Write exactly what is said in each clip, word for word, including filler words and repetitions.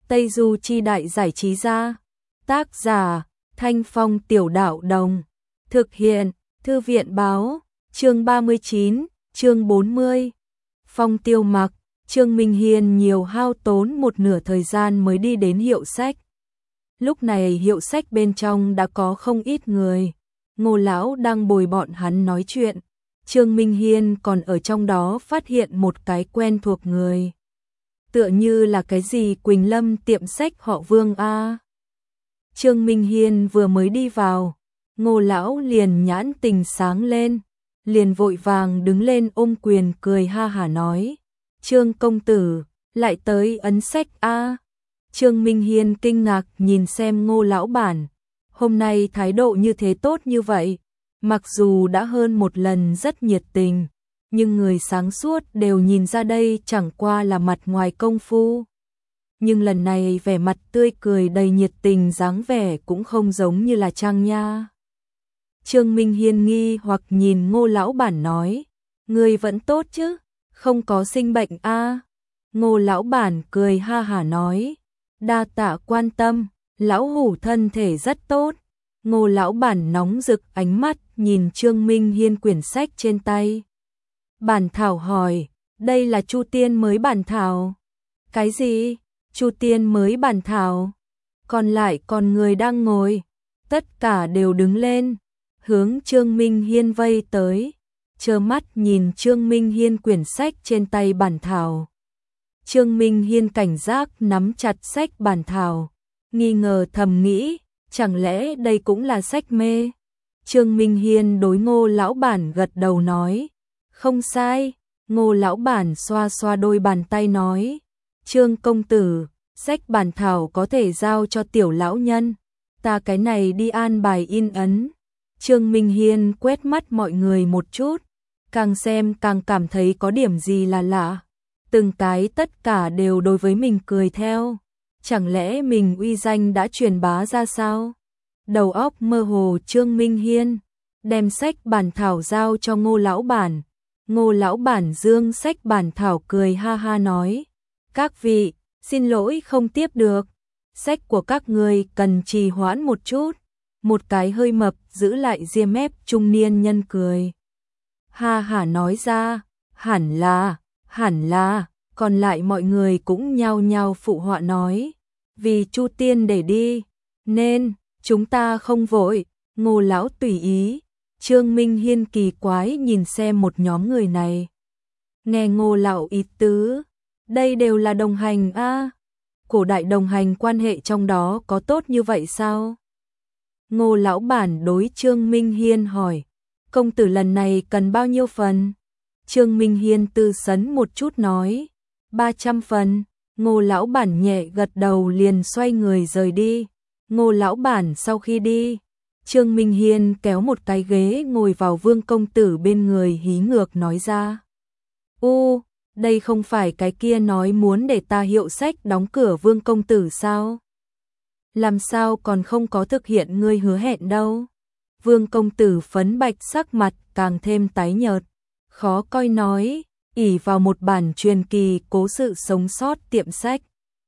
Tây Du Chi Đại Giải Trí Gia. Tác giả Thanh Phong Tiểu Đạo Đồng. Thực hiện Thư viện Báo. Chương ba mươi chín, chương bốn mươi. Phong Tiêu Mặc. Trương Minh Hiên nhiều hao tốn một nửa thời gian mới đi đến hiệu sách. Lúc này hiệu sách bên trong đã có không ít người. Ngô lão đang bồi bọn hắn nói chuyện. Trương Minh Hiên còn ở trong đó phát hiện một cái quen thuộc người. Tựa như là cái gì Quỳnh Lâm tiệm sách họ Vương a. Trương Minh Hiên vừa mới đi vào, Ngô lão liền nhãn tình sáng lên, liền vội vàng đứng lên ôm quyền cười ha hả nói: "Trương công tử, lại tới ấn sách a." Trương Minh Hiên kinh ngạc nhìn xem Ngô lão bản, hôm nay thái độ như thế tốt như vậy, mặc dù đã hơn một lần rất nhiệt tình, nhưng người sáng suốt đều nhìn ra đây chẳng qua là mặt ngoài công phu. Nhưng lần này vẻ mặt tươi cười đầy nhiệt tình dáng vẻ cũng không giống như là trang nha. Trương Minh Hiên nghi hoặc nhìn Ngô lão bản nói: "Ngươi vẫn tốt chứ, không có sinh bệnh a?" Ngô lão bản cười ha hả nói: "Đa tạ quan tâm, lão hủ thân thể rất tốt." Ngô lão bản nóng rực ánh mắt nhìn Trương Minh Hiên quyển sách trên tay. Bản thảo hỏi: "Đây là Chu Tiên mới bản thảo?" "Cái gì? Chu Tiên mới bản thảo?" Còn lại còn người đang ngồi, tất cả đều đứng lên, hướng Trương Minh Hiên vây tới, trơ mắt nhìn Trương Minh Hiên quyển sách trên tay bản thảo. Trương Minh Hiên cảnh giác nắm chặt sách bản thảo, nghi ngờ thầm nghĩ, chẳng lẽ đây cũng là sách mê? Trương Minh Hiên đối Ngô lão bản gật đầu nói: "Không sai." Ngô lão bản xoa xoa đôi bàn tay nói: "Trương công tử, sách bản thảo có thể giao cho tiểu lão nhân, ta cái này đi an bài in ấn." Trương Minh Hiên quét mắt mọi người một chút, càng xem càng cảm thấy có điểm gì là lạ. Từng cái tất cả đều đối với mình cười theo. Chẳng lẽ mình uy danh đã truyền bá ra sao? Đầu óc mơ hồ Trương Minh Hiên đem sách bản thảo giao cho Ngô lão bản. Ngô lão bản dương sách bản thảo cười ha ha nói: "Các vị, xin lỗi không tiếp được. Sách của các người cần trì hoãn một chút." Một cái hơi mập giữ lại ria mép trung niên nhân cười ha hả nói ra: "Hẳn là, hẳn là." Còn lại mọi người cũng nhao nhao phụ họa nói: "Vì Chu Tiên để đi, nên chúng ta không vội." Ngô lão tùy ý. Trương Minh Hiên kỳ quái nhìn xem một nhóm người này. Nghe Ngô lão ý tứ, đây đều là đồng hành a. Cổ đại đồng hành quan hệ trong đó có tốt như vậy sao? Ngô lão bản đối Trương Minh Hiên hỏi: "Công tử lần này cần bao nhiêu phần?" Trương Minh Hiên tư sấn một chút nói: ba trăm phần." Ngô lão bản nhẹ gật đầu liền xoay người rời đi. Ngô lão bản sau khi đi, Trương Minh Hiên kéo một cái ghế ngồi vào Vương công tử bên người hí ngược nói ra: "U, đây không phải cái kia nói muốn để ta hiệu sách đóng cửa Vương công tử sao? Làm sao còn không có thực hiện ngươi hứa hẹn đâu?" Vương công tử phấn bạch sắc mặt càng thêm tái nhợt, khó coi nói: "Ỷ vào một bản truyền kỳ cố sự sống sót tiệm sách,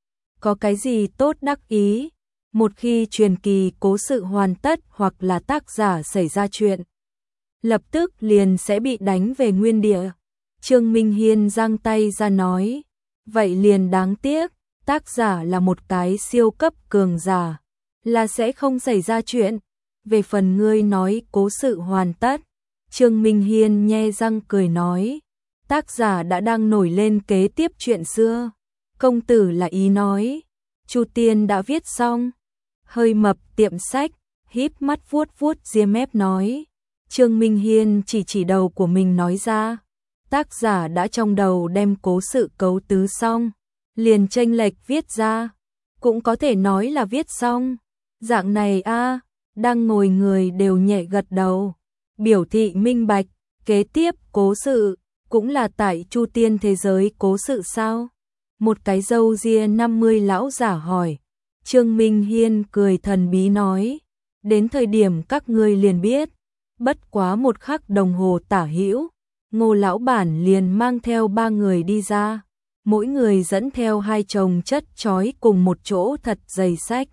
có cái gì tốt đắc ý? Một khi truyền kỳ cố sự hoàn tất hoặc là tác giả xảy ra chuyện, lập tức liền sẽ bị đánh về nguyên địa." Trương Minh Hiên giang tay ra nói: "Vậy liền đáng tiếc, tác giả là một cái siêu cấp cường giả, là sẽ không xảy ra chuyện. Về phần ngươi nói cố sự hoàn tất." Trương Minh Hiên nhe răng cười nói: "Tác giả đã đang nổi lên kế tiếp chuyện xưa. Công tử là ý nói Chu Tiên đã viết xong?" Hơi mập tiệm sách híp mắt vuốt vuốt ria mép nói. Trương Minh Hiên chỉ chỉ đầu của mình nói ra: "Tác giả đã trong đầu đem cố sự cấu tứ xong, liền chênh lệch viết ra, cũng có thể nói là viết xong." Dạng này a. Đang ngồi người đều nhẹ gật đầu, biểu thị minh bạch. Kế tiếp cố sự cũng là tại Chu Tiên thế giới cố sự sao? Một cái râu ria năm mươi lão giả hỏi. Trương Minh Hiên cười thần bí nói: "Đến thời điểm các ngươi liền biết." Bất quá một khắc đồng hồ tả hữu, Ngô lão bản liền mang theo ba người đi ra. mỗi người dẫn theo hai chồng chất chói cùng một chỗ thật dày sách.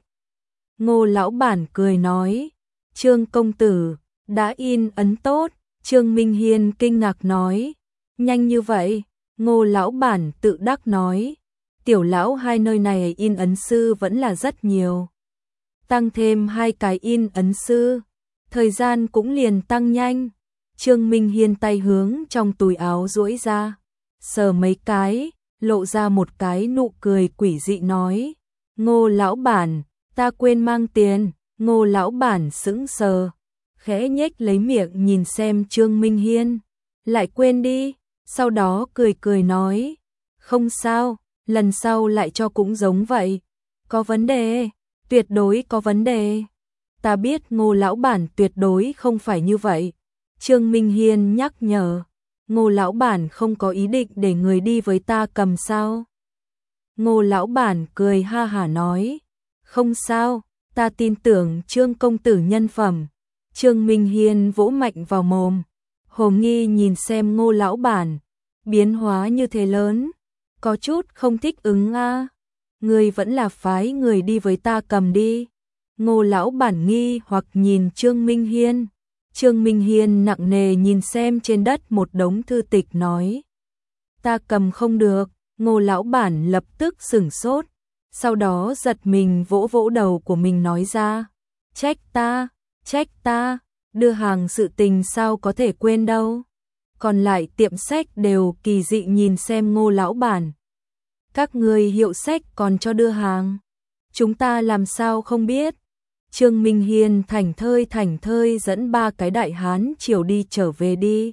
Ngô lão bản cười nói, Trương công tử, đã in ấn tốt. Trương Minh Hiên kinh ngạc nói, nhanh như vậy. Ngô lão bản tự đắc nói, tiểu lão hai nơi này in ấn sư vẫn là rất nhiều. Tăng thêm hai cái in ấn sư, thời gian cũng liền tăng nhanh. Trương Minh Hiên tay hướng trong túi áo duỗi ra, sờ mấy cái, lộ ra một cái nụ cười quỷ dị nói, Ngô lão bản, ta quên mang tiền. Ngô lão bản sững sờ, khẽ nhếch lấy miệng nhìn xem Trương Minh Hiên, lại quên đi, sau đó cười cười nói, không sao, lần sau lại cho cũng giống vậy. Có vấn đề, tuyệt đối có vấn đề. Ta biết Ngô lão bản tuyệt đối không phải như vậy. Trương Minh Hiên nhắc nhở, Ngô lão bản không có ý định để người đi với ta cầm sao? Ngô lão bản cười ha hả nói, không sao, ta tin tưởng Trương công tử nhân phẩm. Trương Minh Hiên vỗ mạnh vào mồm, hồ nghi nhìn xem Ngô lão bản, biến hóa như thế lớn, có chút không thích ứng a. À. Người vẫn là phái người đi với ta cầm đi. Ngô lão bản nghi hoặc nhìn Trương Minh Hiên. Trương Minh Hiên nặng nề nhìn xem trên đất một đống thư tịch nói, ta cầm không được. Ngô lão bản lập tức sửng sốt, sau đó giật mình vỗ vỗ đầu của mình nói ra, trách ta, trách ta, đưa hàng sự tình sao có thể quên đâu. Còn lại tiệm sách đều kỳ dị nhìn xem Ngô lão bản. Các người hiệu sách còn cho đưa hàng, chúng ta làm sao không biết. Trương Minh Hiên thảnh thơi thảnh thơi dẫn ba cái đại hán chiều đi trở về đi.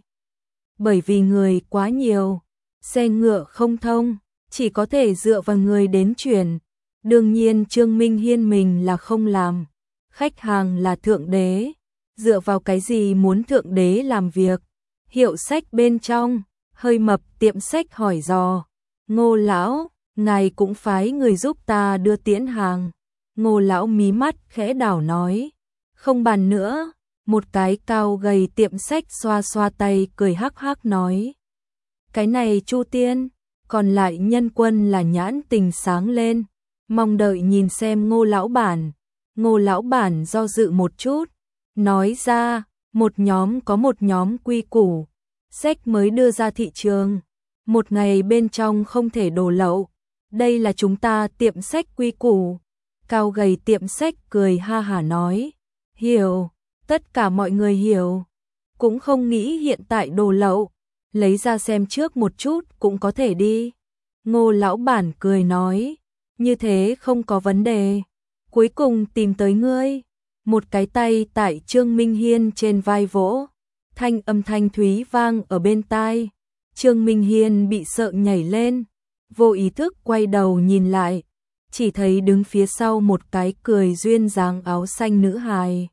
Bởi vì người quá nhiều, xe ngựa không thông, chỉ có thể dựa vào người đến chuyển. Đương nhiên Trương Minh Hiên mình là không làm, khách hàng là thượng đế, dựa vào cái gì muốn thượng đế làm việc. Hiệu sách bên trong, hơi mập tiệm sách hỏi dò, Ngô lão, ngài cũng phái người giúp ta đưa tiễn hàng. Ngô lão mí mắt khẽ đảo nói, không bàn nữa. Một cái cao gầy tiệm sách xoa xoa tay cười hắc hắc nói, cái này Chu Tiên. Còn lại nhân quân là nhãn tình sáng lên, mong đợi nhìn xem Ngô lão bản. Ngô lão bản do dự một chút, nói ra, một nhóm có một nhóm quy củ, sách mới đưa ra thị trường, một ngày bên trong không thể đổ lậu, đây là chúng ta tiệm sách quy củ. Cao gầy tiệm sách cười ha hả nói, hiểu, tất cả mọi người hiểu, cũng không nghĩ hiện tại đổ lậu, lấy ra xem trước một chút cũng có thể đi. Ngô lão bản cười nói, như thế không có vấn đề, cuối cùng tìm tới ngươi. Một cái tay tại Trương Minh Hiên trên vai vỗ, thanh âm thanh thúy vang ở bên tai. Trương Minh Hiên bị sợ nhảy lên, vô ý thức quay đầu nhìn lại, chỉ thấy đứng phía sau một cái cười duyên dáng áo xanh nữ hài.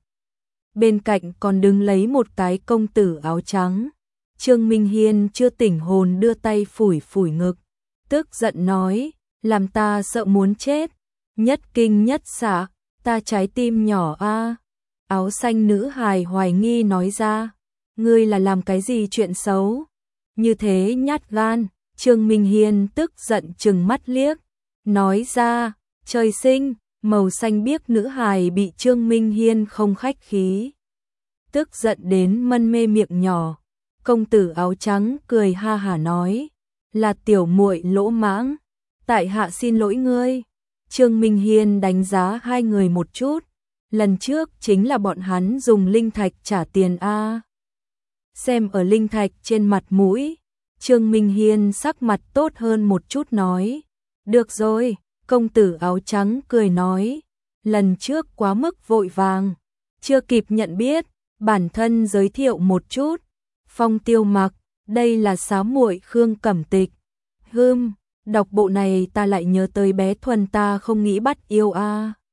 Bên cạnh còn đứng lấy một cái công tử áo trắng. Trương Minh Hiên chưa tỉnh hồn đưa tay phủi phủi ngực, tức giận nói, làm ta sợ muốn chết, nhất kinh nhất xạ, ta trái tim nhỏ a. Áo xanh nữ hài hoài nghi nói ra, ngươi là làm cái gì chuyện xấu, như thế nhát gan. Trương Minh Hiên tức giận trừng mắt liếc, nói ra, trời sinh, màu xanh biếc nữ hài bị Trương Minh Hiên không khách khí, tức giận đến mân mê miệng nhỏ. Công tử áo trắng cười ha hả nói, là tiểu muội lỗ mãng, tại hạ xin lỗi ngươi. Trương Minh Hiên đánh giá hai người một chút, lần trước chính là bọn hắn dùng linh thạch trả tiền a. Xem ở linh thạch trên mặt mũi, Trương Minh Hiên sắc mặt tốt hơn một chút nói, được rồi. Công tử áo trắng cười nói, lần trước quá mức vội vàng, chưa kịp nhận biết, bản thân giới thiệu một chút. Phong Tiêu Mặc, đây là xá muội Khương Cẩm Tịch. Hừm, đọc bộ này ta lại nhớ tới bé Thuần ta không nghĩ bắt yêu a.